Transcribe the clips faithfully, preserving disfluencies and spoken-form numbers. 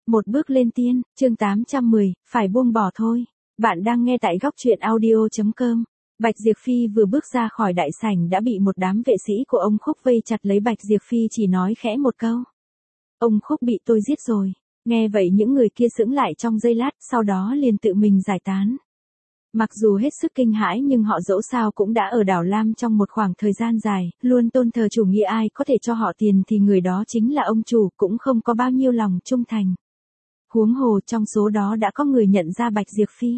Một bước lên tiên, chương tám trăm mười, phải buông bỏ thôi. Bạn đang nghe tại góc truyện audio.com. Bạch Diệp Phi vừa bước ra khỏi đại sảnh đã bị một đám vệ sĩ của ông Khúc vây chặt lấy. Bạch Diệp Phi chỉ nói khẽ một câu. Ông Khúc bị tôi giết rồi. Nghe vậy những người kia sững lại trong giây lát, sau đó liền tự mình giải tán. Mặc dù hết sức kinh hãi nhưng họ dẫu sao cũng đã ở đảo Lam trong một khoảng thời gian dài, luôn tôn thờ chủ nghĩa, ai có thể cho họ tiền thì người đó chính là ông chủ, cũng không có bao nhiêu lòng trung thành. Huống hồ trong số đó đã có người nhận ra Bạch Diệp Phi.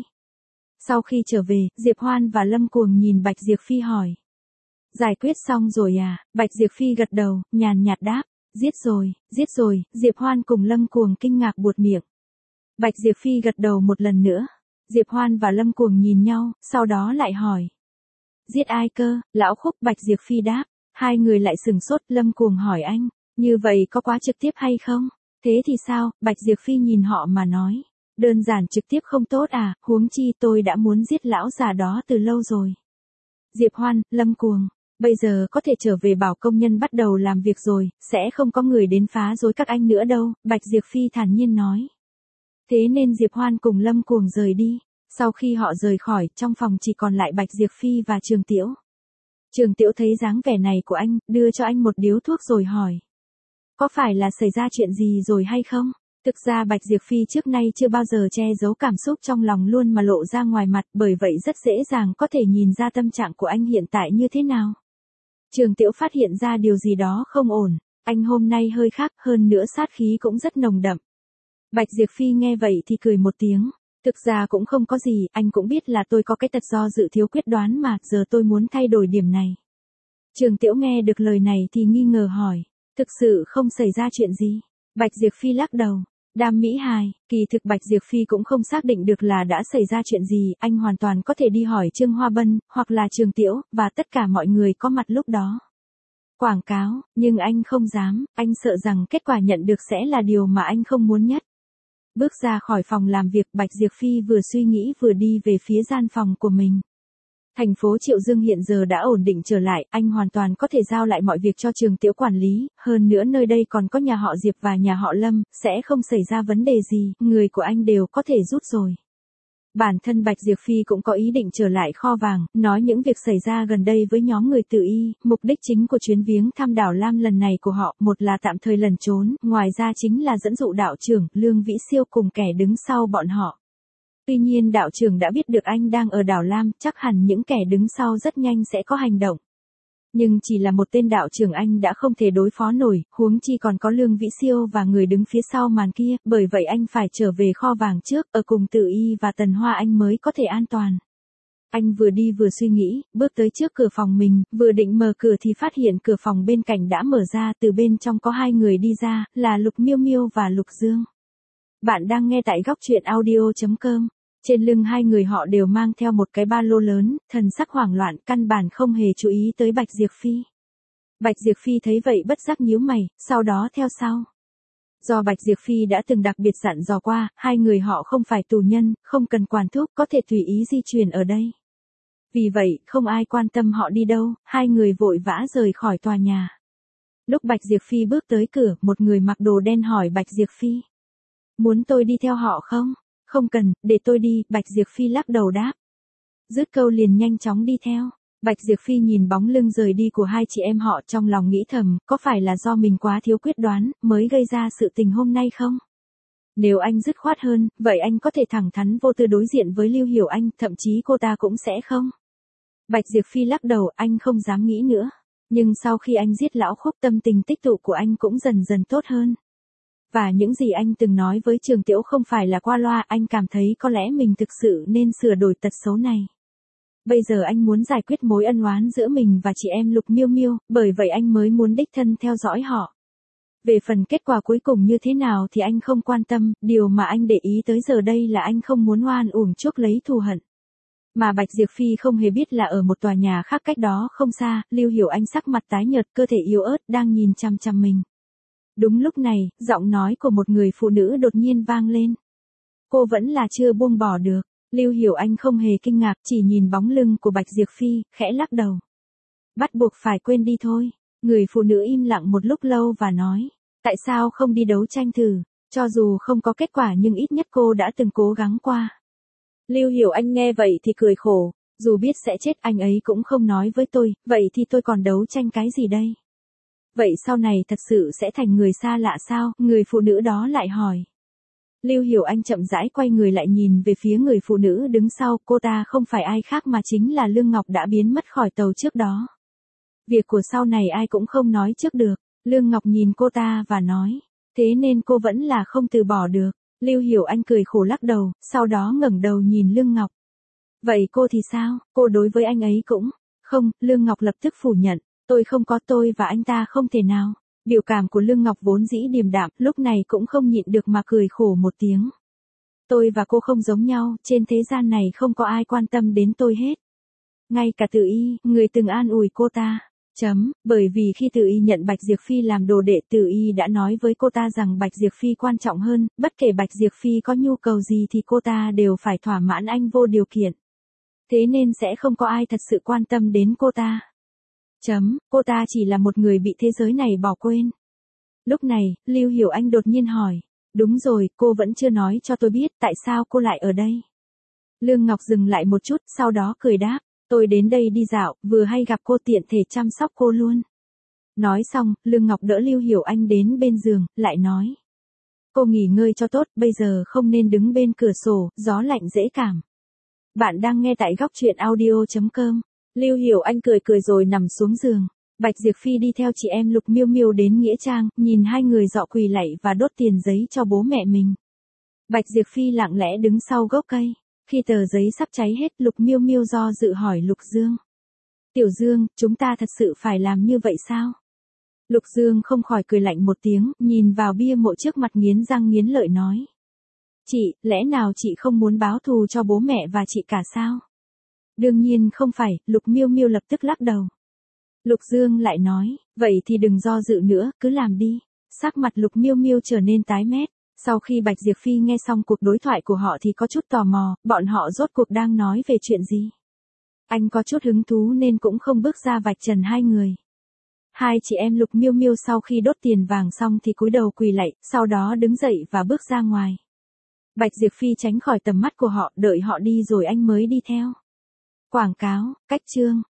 Sau khi trở về, Diệp Hoan và Lâm Cuồng nhìn Bạch Diệp Phi hỏi. Giải quyết xong rồi à? Bạch Diệp Phi gật đầu, nhàn nhạt đáp. Giết rồi, giết rồi. Diệp Hoan cùng Lâm Cuồng kinh ngạc buột miệng. Bạch Diệp Phi gật đầu một lần nữa. Diệp Hoan và Lâm Cuồng nhìn nhau, sau đó lại hỏi. Giết ai cơ? Lão Khúc. Bạch Diệp Phi đáp. Hai người lại sừng sốt. Lâm Cuồng hỏi anh. Như vậy có quá trực tiếp hay không? Thế thì sao? Bạch Diệp Phi nhìn họ mà nói. Đơn giản trực tiếp không tốt à, huống chi tôi đã muốn giết lão già đó từ lâu rồi. Diệp Hoan, Lâm Cuồng. Bây giờ có thể trở về bảo công nhân bắt đầu làm việc rồi, sẽ không có người đến phá rối các anh nữa đâu, Bạch Diệp Phi thản nhiên nói. Thế nên Diệp Hoan cùng Lâm Cuồng rời đi. Sau khi họ rời khỏi, trong phòng chỉ còn lại Bạch Diệp Phi và Trường Tiễu. Trường Tiễu thấy dáng vẻ này của anh, đưa cho anh một điếu thuốc rồi hỏi. Có phải là xảy ra chuyện gì rồi hay không? Thực ra Bạch Diệp Phi trước nay chưa bao giờ che giấu cảm xúc trong lòng luôn mà lộ ra ngoài mặt, bởi vậy rất dễ dàng có thể nhìn ra tâm trạng của anh hiện tại như thế nào. Trường Tiễu phát hiện ra điều gì đó không ổn, anh hôm nay hơi khác, hơn nữa sát khí cũng rất nồng đậm. Bạch Diệp Phi nghe vậy thì cười một tiếng. Thực ra cũng không có gì, anh cũng biết là tôi có cái tật do dự thiếu quyết đoán mà, giờ tôi muốn thay đổi điểm này. Trường Tiễu nghe được lời này thì nghi ngờ hỏi. Thực sự không xảy ra chuyện gì? Bạch Diệp Phi lắc đầu. Đam mỹ hài, kỳ thực Bạch Diệp Phi cũng không xác định được là đã xảy ra chuyện gì, anh hoàn toàn có thể đi hỏi Trương Hoa Bân, hoặc là Trường Tiễu, và tất cả mọi người có mặt lúc đó. Quảng cáo, nhưng anh không dám, anh sợ rằng kết quả nhận được sẽ là điều mà anh không muốn nhất. Bước ra khỏi phòng làm việc, Bạch Diệp Phi vừa suy nghĩ vừa đi về phía gian phòng của mình. Thành phố Triệu Dương hiện giờ đã ổn định trở lại, anh hoàn toàn có thể giao lại mọi việc cho Trường Tiễu quản lý, hơn nữa nơi đây còn có nhà họ Diệp và nhà họ Lâm, sẽ không xảy ra vấn đề gì, người của anh đều có thể rút rồi. Bản thân Bạch Diệp Phi cũng có ý định trở lại kho vàng, nói những việc xảy ra gần đây với nhóm người Tự Y, mục đích chính của chuyến viếng thăm đảo Lam lần này của họ, một là tạm thời lẩn trốn, ngoài ra chính là dẫn dụ đạo trưởng, Lương Vĩ Siêu cùng kẻ đứng sau bọn họ. Tuy nhiên đạo trưởng đã biết được anh đang ở đảo Lam, chắc hẳn những kẻ đứng sau rất nhanh sẽ có hành động. Nhưng chỉ là một tên đạo trưởng anh đã không thể đối phó nổi, huống chi còn có Lương Vĩ Siêu và người đứng phía sau màn kia, bởi vậy anh phải trở về kho vàng trước, ở cùng Tự Y và Tần Hoa anh mới có thể an toàn. Anh vừa đi vừa suy nghĩ, bước tới trước cửa phòng mình, vừa định mở cửa thì phát hiện cửa phòng bên cạnh đã mở ra, từ bên trong có hai người đi ra, là Lục Miêu Miêu và Lục Dương. Bạn đang nghe tại góc truyện audio.com. Trên lưng hai người họ đều mang theo một cái ba lô lớn, thần sắc hoảng loạn, căn bản không hề chú ý tới Bạch Diệp Phi. Bạch Diệp Phi thấy vậy bất giác nhíu mày, sau đó theo sau. Do Bạch Diệp Phi đã từng đặc biệt dặn dò qua, hai người họ không phải tù nhân, không cần quản thúc, có thể tùy ý di chuyển ở đây. Vì vậy, không ai quan tâm họ đi đâu, hai người vội vã rời khỏi tòa nhà. Lúc Bạch Diệp Phi bước tới cửa, một người mặc đồ đen hỏi Bạch Diệp Phi. Muốn tôi đi theo họ không? Không cần, để tôi đi, Bạch Diệp Phi lắc đầu đáp. Dứt câu liền nhanh chóng đi theo. Bạch Diệp Phi nhìn bóng lưng rời đi của hai chị em họ trong lòng nghĩ thầm, có phải là do mình quá thiếu quyết đoán, mới gây ra sự tình hôm nay không? Nếu anh dứt khoát hơn, vậy anh có thể thẳng thắn vô tư đối diện với Lưu Hiểu Anh, thậm chí cô ta cũng sẽ không. Bạch Diệp Phi lắc đầu, anh không dám nghĩ nữa. Nhưng sau khi anh giết lão Khúc, tâm tình tích tụ của anh cũng dần dần tốt hơn. Và những gì anh từng nói với Trường Tiễu không phải là qua loa, anh cảm thấy có lẽ mình thực sự nên sửa đổi tật xấu này. Bây giờ anh muốn giải quyết mối ân oán giữa mình và chị em Lục Miêu Miêu, bởi vậy anh mới muốn đích thân theo dõi họ. Về phần kết quả cuối cùng như thế nào thì anh không quan tâm, điều mà anh để ý tới giờ đây là anh không muốn oan uổng chuốc lấy thù hận. Mà Bạch Diệp Phi không hề biết là ở một tòa nhà khác cách đó không xa, Lưu Hiểu Anh sắc mặt tái nhợt, cơ thể yếu ớt đang nhìn chăm chăm mình. Đúng lúc này, giọng nói của một người phụ nữ đột nhiên vang lên. Cô vẫn là chưa buông bỏ được. Lưu Hiểu Anh không hề kinh ngạc, chỉ nhìn bóng lưng của Bạch Diệp Phi, khẽ lắc đầu. Bắt buộc phải quên đi thôi. Người phụ nữ im lặng một lúc lâu và nói. Tại sao không đi đấu tranh thử? Cho dù không có kết quả nhưng ít nhất cô đã từng cố gắng qua. Lưu Hiểu Anh nghe vậy thì cười khổ, dù biết sẽ chết anh ấy cũng không nói với tôi, vậy thì tôi còn đấu tranh cái gì đây? Vậy sau này thật sự sẽ thành người xa lạ sao? Người phụ nữ đó lại hỏi. Lưu Hiểu Anh chậm rãi quay người lại nhìn về phía người phụ nữ đứng sau, cô ta không phải ai khác mà chính là Lương Ngọc đã biến mất khỏi tàu trước đó. Việc của sau này ai cũng không nói trước được. Lương Ngọc nhìn cô ta và nói, thế nên cô vẫn là không từ bỏ được. Lưu Hiểu Anh cười khổ lắc đầu, sau đó ngẩng đầu nhìn Lương Ngọc. Vậy cô thì sao, cô đối với anh ấy cũng, không, Lương Ngọc lập tức phủ nhận, tôi không có, tôi và anh ta không thể nào. Biểu cảm của Lương Ngọc vốn dĩ điềm đạm, lúc này cũng không nhịn được mà cười khổ một tiếng. Tôi và cô không giống nhau, trên thế gian này không có ai quan tâm đến tôi hết. Ngay cả Từ Y, người từng an ủi cô ta. Chấm, bởi vì khi Từ Y nhận Bạch Diệp Phi làm đồ đệ, Từ Y đã nói với cô ta rằng Bạch Diệp Phi quan trọng hơn, bất kể Bạch Diệp Phi có nhu cầu gì thì cô ta đều phải thỏa mãn anh vô điều kiện. Thế nên sẽ không có ai thật sự quan tâm đến cô ta. Chấm, cô ta chỉ là một người bị thế giới này bỏ quên. Lúc này, Lưu Hiểu Anh đột nhiên hỏi, đúng rồi, cô vẫn chưa nói cho tôi biết tại sao cô lại ở đây. Lương Ngọc dừng lại một chút, sau đó cười đáp, tôi đến đây đi dạo, vừa hay gặp cô tiện thể chăm sóc cô luôn. Nói xong, Lương Ngọc đỡ Lưu Hiểu Anh đến bên giường, lại nói. Cô nghỉ ngơi cho tốt, bây giờ không nên đứng bên cửa sổ, gió lạnh dễ cảm. Bạn đang nghe tại góc truyện audio chấm com. Lưu Hiểu Anh cười cười rồi nằm xuống giường. Bạch Diệp Phi đi theo chị em Lục Miêu Miêu đến nghĩa trang, nhìn hai người dọ quỳ lạy và đốt tiền giấy cho bố mẹ mình. Bạch Diệp Phi lặng lẽ đứng sau gốc cây. Khi tờ giấy sắp cháy hết, Lục Miêu Miêu do dự hỏi Lục Dương. Tiểu Dương, chúng ta thật sự phải làm như vậy sao? Lục Dương không khỏi cười lạnh một tiếng, nhìn vào bia mộ trước mặt nghiến răng nghiến lợi nói. Chị, lẽ nào chị không muốn báo thù cho bố mẹ và chị cả sao? Đương nhiên không phải, Lục Miêu Miêu lập tức lắc đầu. Lục Dương lại nói, vậy thì đừng do dự nữa, cứ làm đi. Sắc mặt Lục Miêu Miêu trở nên tái mét. Sau khi Bạch Diệp Phi nghe xong cuộc đối thoại của họ thì có chút tò mò, bọn họ rốt cuộc đang nói về chuyện gì. Anh có chút hứng thú nên cũng không bước ra vạch trần hai người. Hai chị em Lục Miêu Miêu sau khi đốt tiền vàng xong thì cúi đầu quỳ lạy, sau đó đứng dậy và bước ra ngoài. Bạch Diệp Phi tránh khỏi tầm mắt của họ, đợi họ đi rồi anh mới đi theo. Quảng cáo, cách chương.